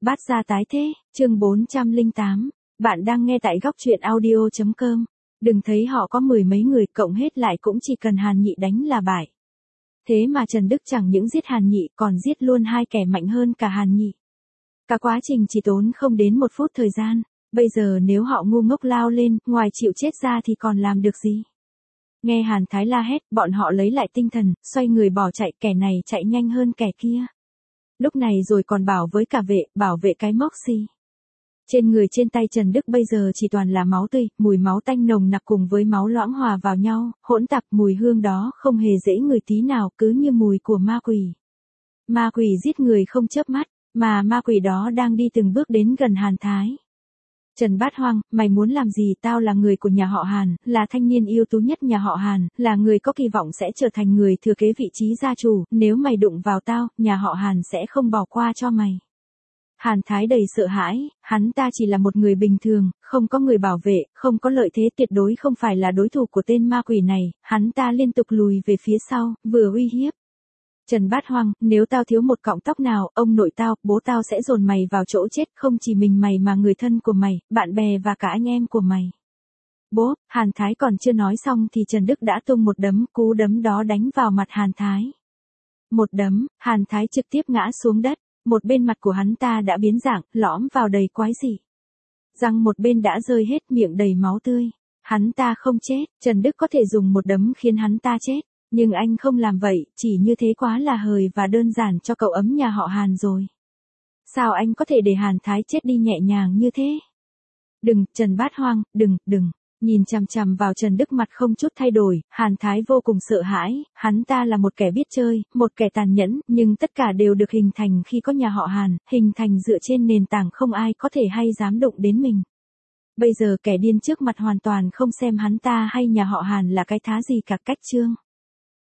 Bát gia tái thế, chương 408. Bạn đang nghe tại góc truyện audio.com. Đừng thấy họ có mười mấy người cộng hết lại cũng chỉ cần Hàn Nhị đánh là bại. Thế mà Trần Đức chẳng những giết Hàn Nhị còn giết luôn hai kẻ mạnh hơn cả Hàn Nhị. Cả quá trình chỉ tốn không đến 1 phút thời gian. Bây giờ nếu họ ngu ngốc lao lên, ngoài chịu chết ra thì còn làm được gì? Nghe Hàn Thái la hét, bọn họ lấy lại tinh thần, xoay người bỏ chạy, kẻ này chạy nhanh hơn kẻ kia. Lúc này rồi còn bảo với cả bảo vệ cái móc xì. Trên người trên tay Trần Đức bây giờ chỉ toàn là máu tươi, mùi máu tanh nồng nặc cùng với máu loãng hòa vào nhau, hỗn tạp, mùi hương đó không hề dễ ngửi tí nào, cứ như mùi của ma quỷ. Ma quỷ giết người không chớp mắt, mà ma quỷ đó đang đi từng bước đến gần Hàn Thái. Trần Bát Hoang, mày muốn làm gì? Tao là người của nhà họ Hàn, là thanh niên ưu tú nhất nhà họ Hàn, là người có kỳ vọng sẽ trở thành người thừa kế vị trí gia chủ, nếu mày đụng vào tao, nhà họ Hàn sẽ không bỏ qua cho mày. Hàn Thái đầy sợ hãi, hắn ta chỉ là một người bình thường, không có người bảo vệ, không có lợi thế, tuyệt đối không phải là đối thủ của tên ma quỷ này, hắn ta liên tục lùi về phía sau, vừa uy hiếp. Trần Bát Hoang, nếu tao thiếu một cọng tóc nào, ông nội tao, bố tao sẽ dồn mày vào chỗ chết, không chỉ mình mày mà người thân của mày, bạn bè và cả anh em của mày. Bố, Hàn Thái còn chưa nói xong thì Trần Đức đã tung một đấm, cú đấm đó đánh vào mặt Hàn Thái. Một đấm, Hàn Thái trực tiếp ngã xuống đất, một bên mặt của hắn ta đã biến dạng, lõm vào đầy quái dị. Răng một bên đã rơi hết, miệng đầy máu tươi. Hắn ta không chết, Trần Đức có thể dùng một đấm khiến hắn ta chết. Nhưng anh không làm vậy, chỉ như thế quá là hời và đơn giản cho cậu ấm nhà họ Hàn rồi. Sao anh có thể để Hàn Thái chết đi nhẹ nhàng như thế? Đừng, Trần Bát Hoang, đừng. Nhìn chằm chằm vào Trần Đức mặt không chút thay đổi, Hàn Thái vô cùng sợ hãi, hắn ta là một kẻ biết chơi, một kẻ tàn nhẫn, nhưng tất cả đều được hình thành khi có nhà họ Hàn, hình thành dựa trên nền tảng không ai có thể hay dám đụng đến mình. Bây giờ kẻ điên trước mặt hoàn toàn không xem hắn ta hay nhà họ Hàn là cái thá gì cả, cách trương.